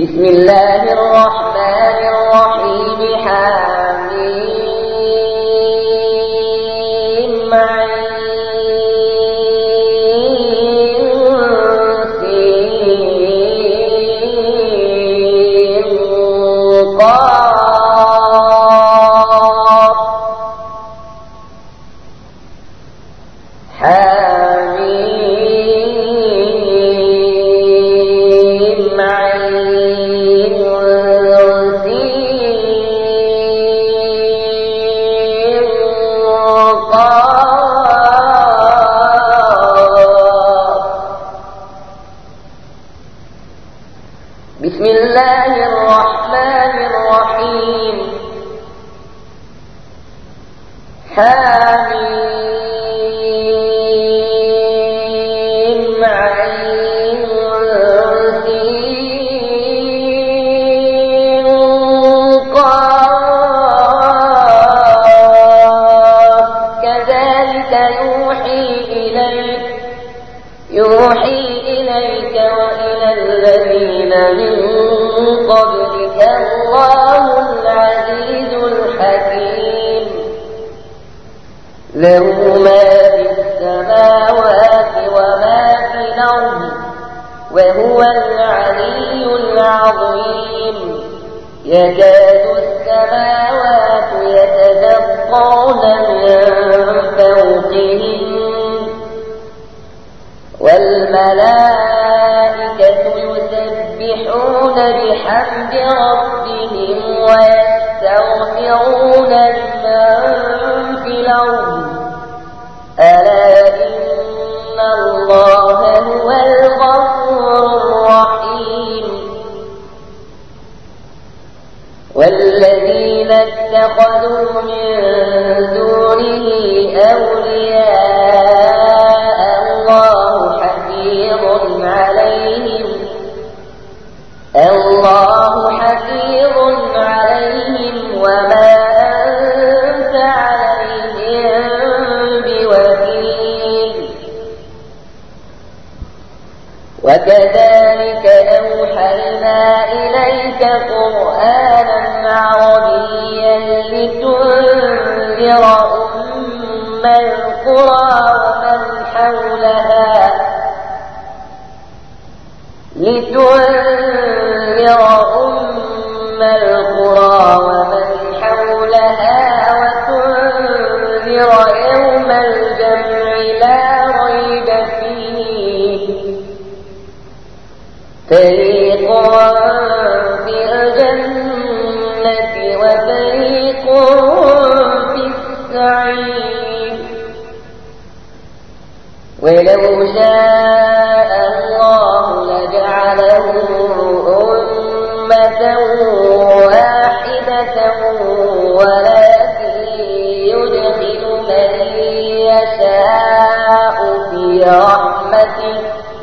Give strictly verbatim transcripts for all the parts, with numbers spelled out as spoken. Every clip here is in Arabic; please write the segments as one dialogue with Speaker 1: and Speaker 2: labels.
Speaker 1: بسم الله الرحمن الرحيم حميم عين سين قاف حميم عين سين قاف. بسم الله الرحمن الرحيم حميم عين سين قاف. كذلك يوحي إليك يوحي إليك وإلى الذين من قبلك الله العزيز الحكيم. له ما في السماوات وما في الأرض وهو العلي العظيم. يكاد السماوات يتفطرن من فوقهم والملائكة يسبحون بحمد ربهم ويستغفرون لمن في الأرض ألا إن الله هو الغفور الرحيم. والذين اتخذوا من دونه أولياء الله حفيظ عليهم الله حفيظ عليهم وما أنت عليهم بوكيل. وكذلك أوحينا إليك قرآنا عربيا لتنذر أم القرى ومن حولها لتنذر أم القرى ومن حولها وتنذر يوم الجمع لا ريب فيه. فريق في الجنة وفريق في السعير. ولو شاء الله لجعلهم أمة واحدة ولكن يدخل من يشاء في رحمته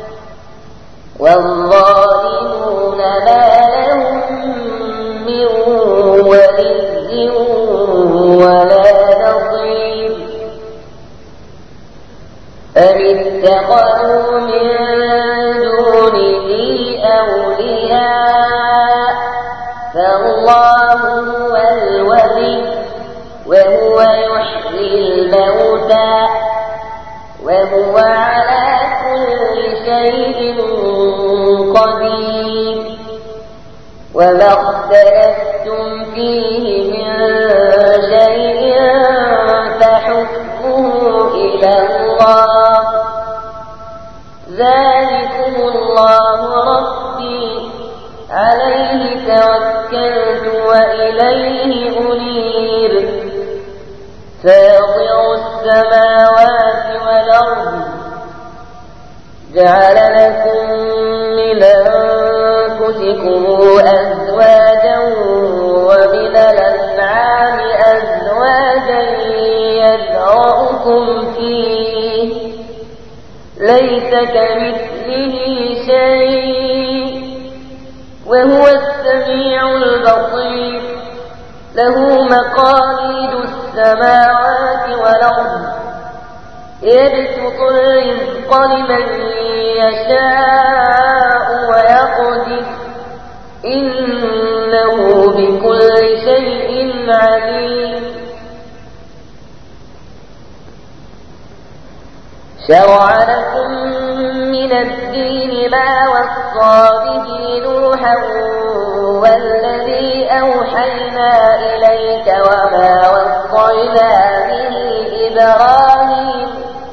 Speaker 1: والظالمون ما لهم من ولي ولا نصير. أم اتخذوا من دونه أولياء فالله هو الولي وهو يحيي الموتى وهو على كل شيء قدير. وما اختلفتم فيه من شيء فحكمه إلى الله. ذلكم الله ربي عليه توكلت وإليه أنير. فاطر السماوات والأرض جعل لكم من أنفسكم أزواجا ومن الأنعام أزواجا يذرأكم فيه ليس كمثله شيء وهو السميع البصير. له مقاليد السماوات والأرض يبسط الرزق لمن يشاء ويقدر إنه بكل شيء عليم. شرع لكم من الدين ما وصى به نوحا والذي أوحينا إليك وما وصينا به إبراهيم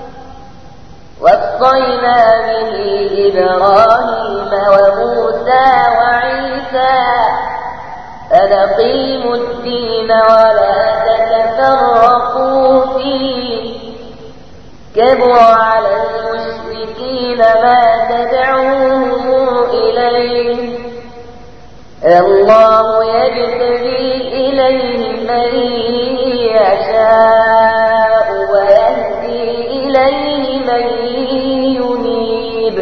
Speaker 1: وصينا به إبراهيم وموسى وعيسى أن أقيموا الدين ولا تتفرقوا فيه كبر على المشركين ما تدعوهم إليه الله يجتبي إليه من يشاء ويهدي إليه من ينيب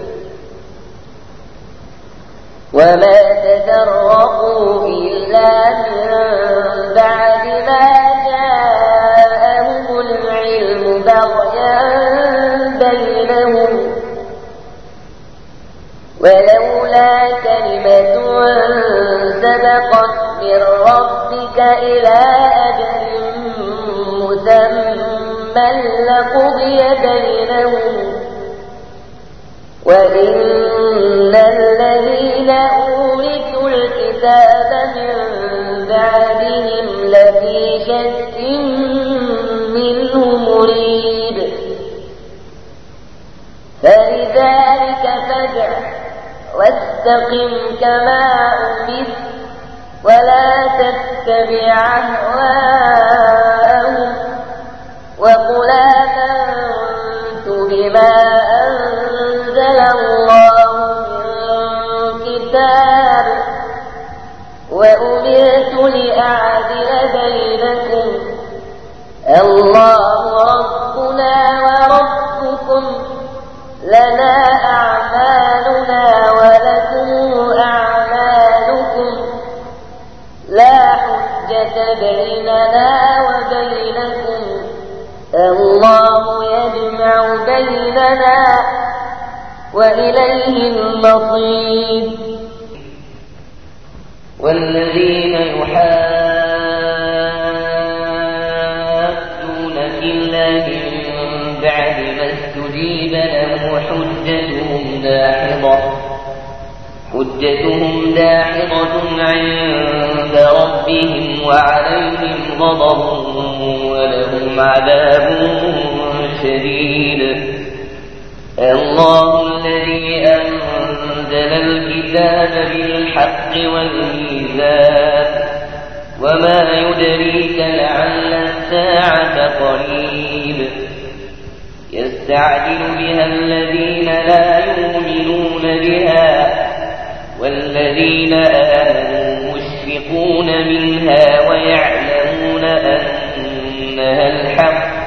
Speaker 1: وما تفرقوا إلا من بعد ما جاءهم العلم بغيا بينهم ولولا كلمة سبقت من ربك إلى أجل مسمى لقضي بينهم وإن الذين أورثوا الكتاب من بعدهم لفي شك منه مريب فلذلك فادع واستقم كما أمرت ولا تتبع أهواءهم وقل آمنت بما أنزل الله من كتاب وأمرت لأعدل بينكم الله ربنا وربكم لنا أعمالنا ولكم أعمالكم لا حجة بيننا وبينكم الله يجمع بيننا وإليه المصير.
Speaker 2: والذين يحادون في الله من بعد ما استجيب له حجتهم داحضة حجتهم داحضة عند ربهم وعليهم غضب ولهم عذاب شديد. الله الذي أنزل الكتاب بالحق والميزان وما يدريك لعل الساعة قريب يستعجل بها الذين لا يؤمنون بها والذين آمنوا مشفقون منها ويعلمون أنها الحق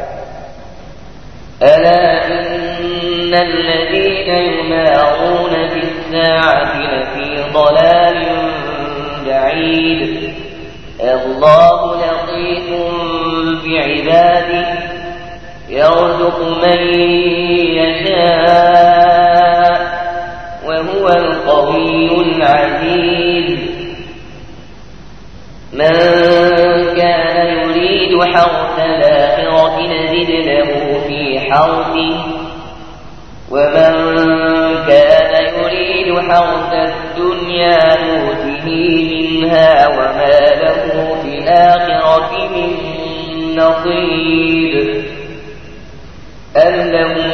Speaker 2: ألا إن الذين يمارون في الساعة لفي ضلال بعيد. الله لطيف بعباده يرزق من يشاء وهو القوي العزيز. من كان يريد حرث الآخرة نزد له في حرثه ومن كان يريد حرث الدنيا نؤته منها وما له في الآخرة من نصيب. أم لهم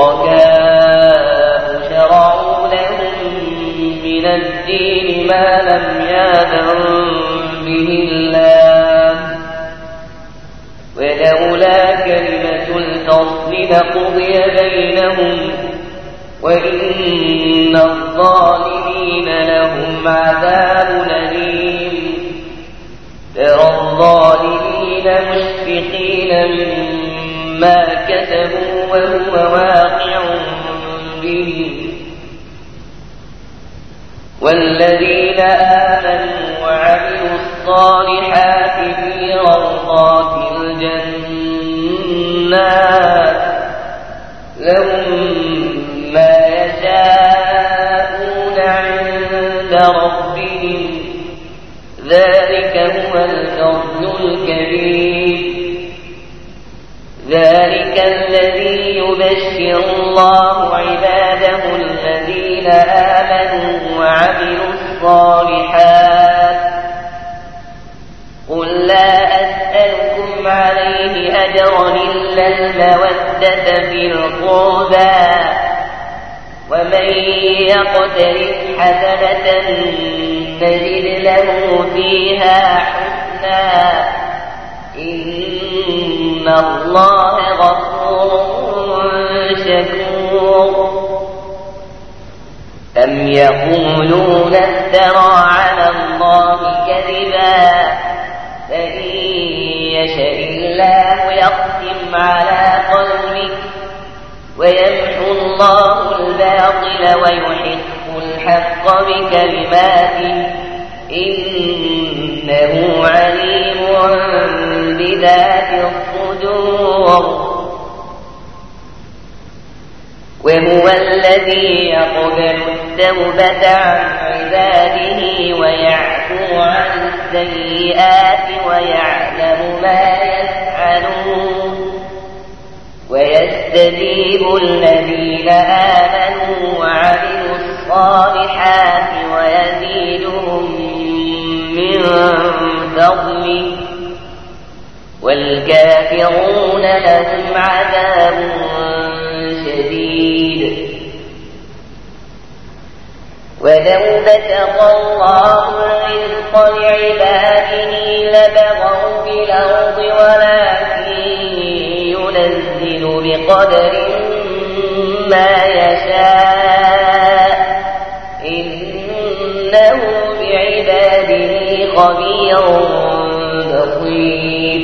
Speaker 2: شركاء شرعوا لهم من الدين ما لم يأذن به الله ولولا كلمة الفصل لقضي بينهم وإن الظالمين لهم عذاب أليم. ترى الظالمين مشفقين مما كسبوا وهو واقع بهم والذين آمنوا وعملوا الصالحات في روضات الجنات لهم ما يشاءون عند ربهم ربهم ذلك هو الفضل الكبير. ذلك الذي يبشر الله عباده الذين آمنوا وعملوا الصالحات. قل لا أسألكم عليه أجرا إلا المودة في القربى ومن يقترف حسنة نزد له فيها حسنا إن الله غفور شكور. أم يقولون افترى على الله كذبا فإن يشاء الله يختم على قلبك ويمحو الله الباطل ويحق الحق بكلماته إنه عليم بذات الصدور. وهو الذي يقبل التوبة عن عباده ويعفو عن السيئات ويعلم ما يفعلون ويستجيب الذين آمنوا وعملوا الصالحات ويزيدهم من فضله والكافرون لهم عذاب شديد. ولو بسط الله الرزق لعباده لبغوا في الأرض ولكن ينزل بقدر ما يشاء إنه بعباده خبير بصير.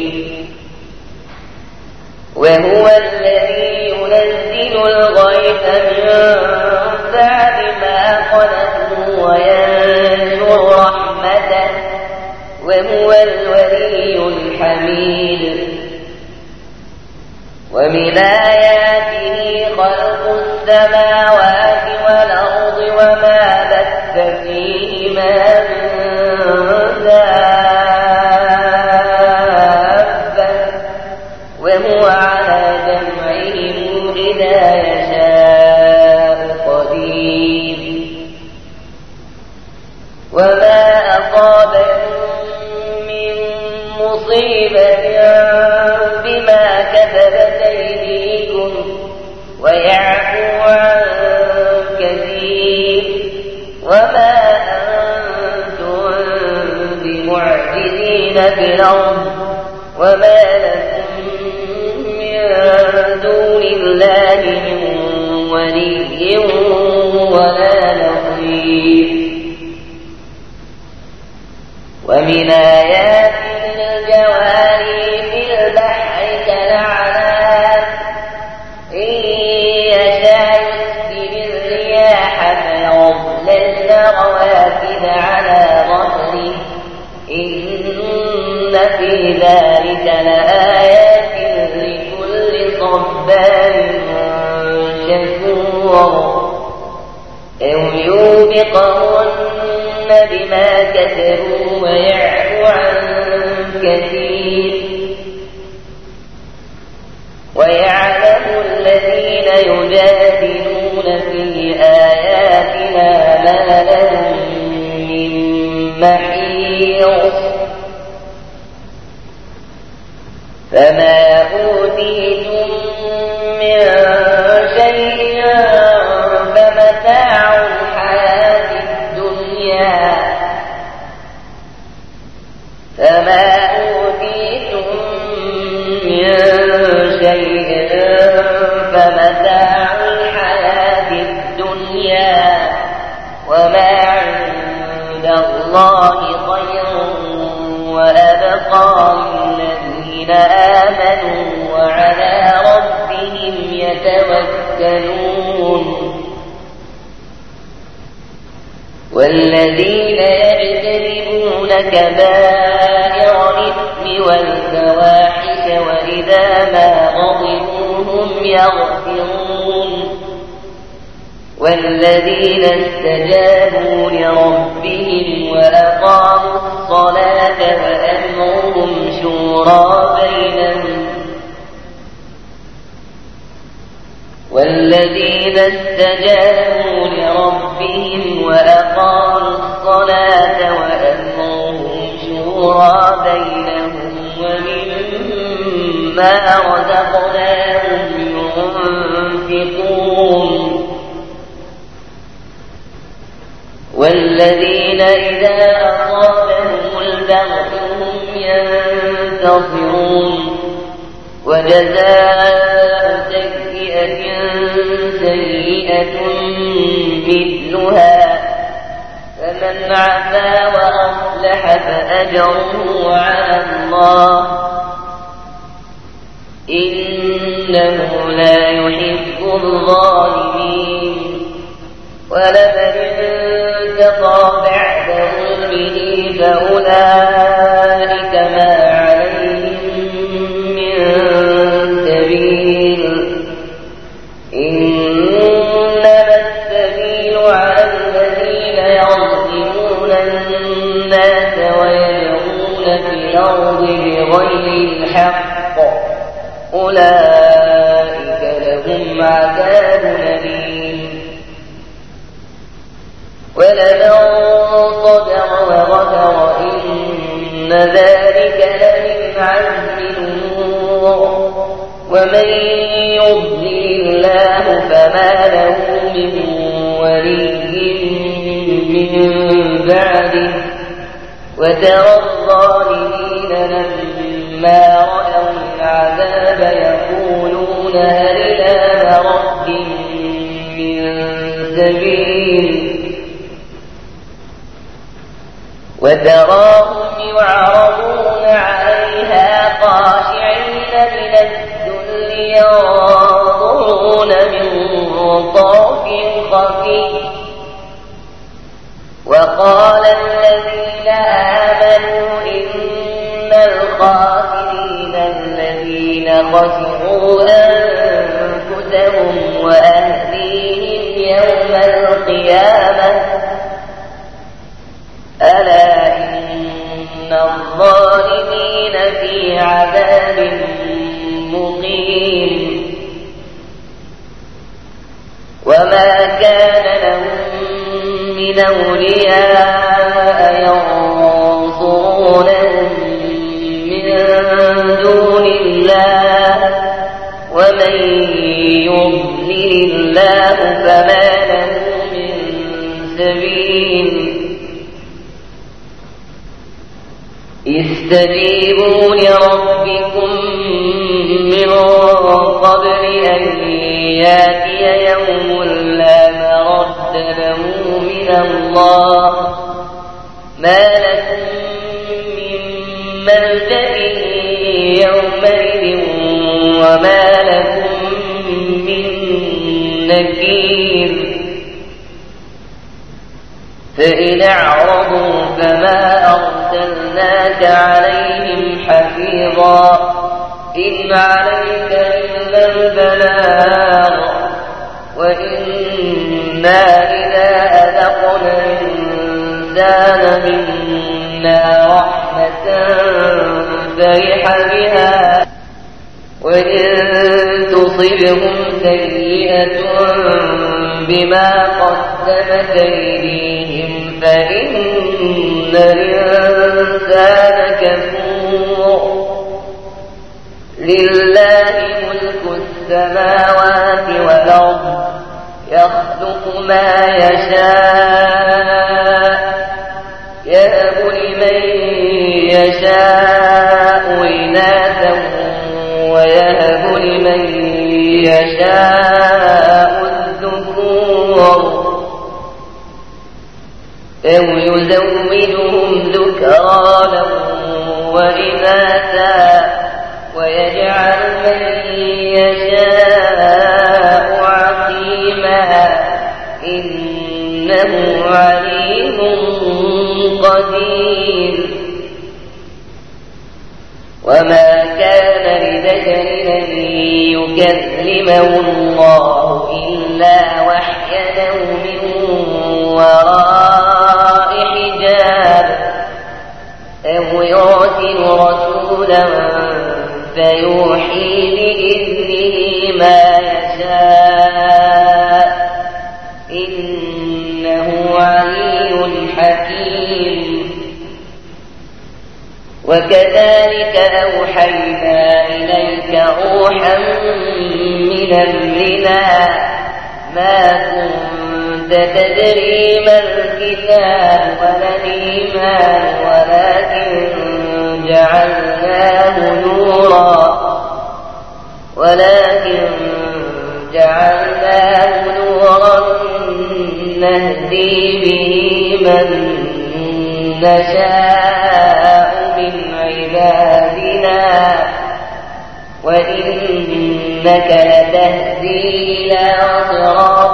Speaker 2: وهو الذي ينزل الغيث من بعد ما قنطوا وينشر رحمته وهو الولي الحميد. ومن آياته خلق السماوات والأرض وما بث فيهما من دابة وهو على جمعهم إذا يشاء قدير. وما أصابكم من مصيبة بما كسبت أيديكم ويعفو عن كثير وما أنتم بمعجزين في الأرض وما لكم من دون الله من ولي ولا نصير. ومن آياته الجواري في البحر كالأعلام إن يشاء يسكن الرياح فيظللن رواكد على ظهره إن في ذلك لآيات لكل صبار شكور. أو يوبقهن بما كسبوا ويعفو عن كثير. ويعلم الذين يجادلون في آياتنا ما لهم من محيص. فما أوتيتم من شيء فمتاع الحياة الدنيا فما أوتيتم من شيء فمتاع الحياة الدنيا وما عند الله خير وأبقى للذين آمنوا وعلى ربهم يتوكلون. والذين يجتنبون كبائر الإثم والفواحش وإذا ما غضبوا هم يغفرون والذين استجابوا لربهم وأقاموا الصلاة وأمرهم شورى بينهم والذين استجابوا لربهم وأقاموا الصلاة وأمرهم شورى بينهم ومما رزقناهم ينفقون والذين إذا أصابهم البغي هم ينتصرون وجزاء سيئة سيئة مثلها فمن عفا وأصلح فأجره على الله إنه لا يحب الظالمين ولمن انتقى بعد ظلمه فأولئك ما عليهم من سبيل إنما السبيل على الذين يظلمون الناس ويبغون في الأرض بغير الحق أولئك لهم عذاب أليم ولمن صدق وغفر إن ذلك لمن عزم الأمور ومن يضلل الله فما له من ولي من بعده وترى الظالمين لما رأوا العذاب يقولون هل إلى مرد من سبيل وتراهم يعرضون عليها خاشعين من الذل ينظرون من طرف خفي وقال الذين آمنوا إن الخاسرين الذين خسروا أنفسهم وأهليهم يوم القيامة ألا إن الظالمين في عذاب مقيم وما كان لهم من أولياء ينصرونهم من دون الله ومن يضلل الله فما له من سبيل استجيبوا لربكم من قبل أن ياتي يوم لا مرد له من الله ما لكم من ملجأ يومئذ وما لكم من نكير فإن أعرضوا فما أرسلناك عليهم حفيظا إن عليك إلا البلاغ وإنا إذا أذقنا الإنسان منا رحمة فرح بها وإن تصبهم سيئة بما قدمت أيديهم فإن الإنسان كفور لله ملك السماوات والأرض يخلق ما يشاء يهب لمن يشاء إناثا ويهب لمن يشاء الذكور أو يزوجهم ذكرانا وإناثا ويجعل من يشاء عقيما إنه عليم قدير وما كان لبشر أن يكلمه الله إلا وحيا
Speaker 1: وراء حجاب أو يرسل رسولا فيوحي بإذنه ما يشاء إنه علي حكيم. وكذلك أوحينا إليك روحا من أمرنا ما كنت تدري ما الكتاب ولا الإيمان ولكن جعلناه نورا ولكن جعلناه نورا نهدي به من نشاء من عبادنا وإنك لتهدي إلى صراط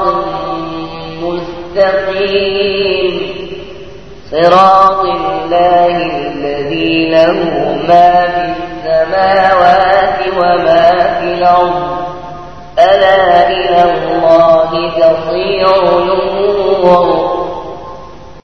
Speaker 1: مستقيم صراط الله الذي له ما في السماوات وما في الأرض ألا إلى الله تصير الأمور